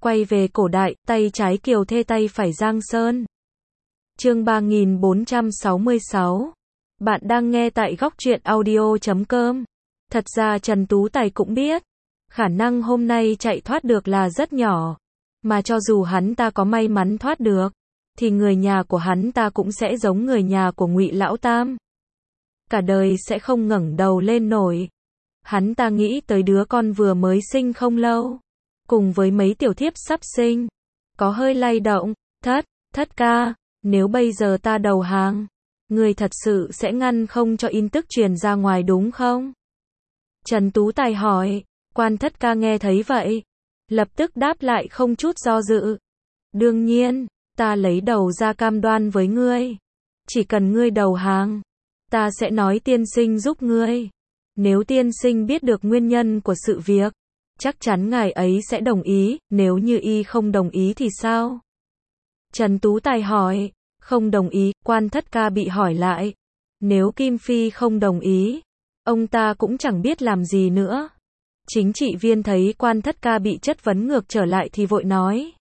Quay về cổ đại, tay trái Kiều Thê tay phải Giang Sơn. Chương 3466. Bạn đang nghe tại góc truyện audio.com. Thật ra Trần Tú Tài cũng biết, khả năng hôm nay chạy thoát được là rất nhỏ. Mà cho dù hắn ta có may mắn thoát được, thì người nhà của hắn ta cũng sẽ giống người nhà của Ngụy Lão Tam. Cả đời sẽ không ngẩng đầu lên nổi. Hắn ta nghĩ tới đứa con vừa mới sinh không lâu, cùng với mấy tiểu thiếp sắp sinh. Có hơi lay động, thất ca, nếu bây giờ ta đầu hàng, người thật sự sẽ ngăn không cho tin tức truyền ra ngoài đúng không? Trần Tú Tài hỏi, Quan thất ca nghe thấy vậy, lập tức đáp lại không chút do dự. Đương nhiên, ta lấy đầu ra cam đoan với ngươi. Chỉ cần ngươi đầu hàng, ta sẽ nói tiên sinh giúp ngươi. Nếu tiên sinh biết được nguyên nhân của sự việc, chắc chắn ngài ấy sẽ đồng ý, nếu như y không đồng ý thì sao? Trần Tú Tài hỏi, không đồng ý, Quan thất ca bị hỏi lại. Nếu Kim Phi không đồng ý, ông ta cũng chẳng biết làm gì nữa. Chính trị viên thấy Quan thất ca bị chất vấn ngược trở lại thì vội nói.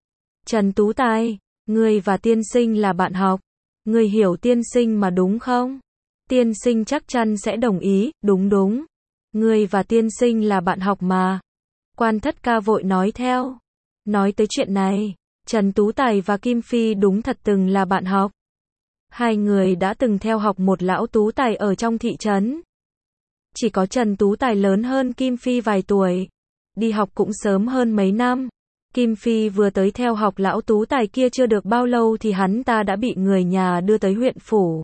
Trần Tú Tài, ngươi và tiên sinh là bạn học. Ngươi hiểu tiên sinh mà đúng không? Tiên sinh chắc chắn sẽ đồng ý, đúng. Ngươi và tiên sinh là bạn học mà. Quan thất ca vội nói theo. Nói tới chuyện này, Trần Tú Tài và Kim Phi đúng thật từng là bạn học. Hai người đã từng theo học một lão tú tài ở trong thị trấn. Chỉ có Trần Tú Tài lớn hơn Kim Phi vài tuổi. Đi học cũng sớm hơn mấy năm. Kim Phi vừa tới theo học lão tú tài kia chưa được bao lâu thì hắn ta đã bị người nhà đưa tới huyện phủ.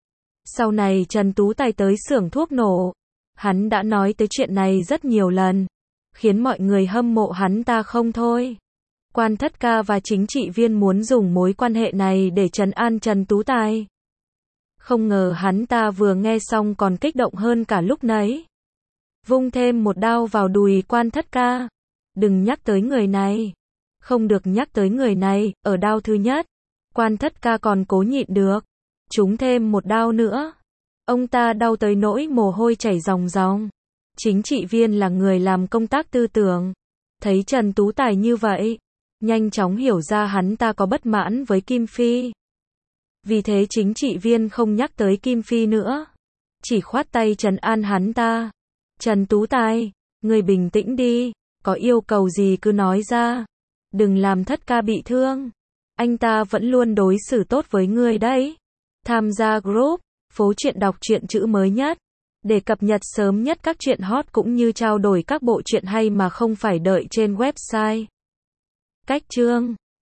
Sau này Trần Tú Tài tới xưởng thuốc nổ. Hắn đã nói tới chuyện này rất nhiều lần, khiến mọi người hâm mộ hắn ta không thôi. Quan thất ca và chính trị viên muốn dùng mối quan hệ này để trấn an Trần Tú Tài. Không ngờ hắn ta vừa nghe xong còn kích động hơn cả lúc nãy. Vung thêm một đao vào đùi Quan thất ca. Đừng nhắc tới người này. Không được nhắc tới người này, ở đao thứ nhất. Quan thất ca còn cố nhịn được. Trúng thêm một đao nữa. Ông ta đau tới nỗi mồ hôi chảy ròng ròng. Chính trị viên là người làm công tác tư tưởng. Thấy Trần Tú Tài như vậy, nhanh chóng hiểu ra hắn ta có bất mãn với Kim Phi. Vì thế chính trị viên không nhắc tới Kim Phi nữa. Chỉ khoát tay trấn an hắn ta. Trần Tú Tài, người bình tĩnh đi. Có yêu cầu gì cứ nói ra. Đừng làm thất ca bị thương. Anh ta vẫn luôn đối xử tốt với người đấy. Tham gia group Phố Truyện đọc truyện chữ mới nhất, để cập nhật sớm nhất các truyện hot cũng như trao đổi các bộ truyện hay mà không phải đợi trên website. Cách chương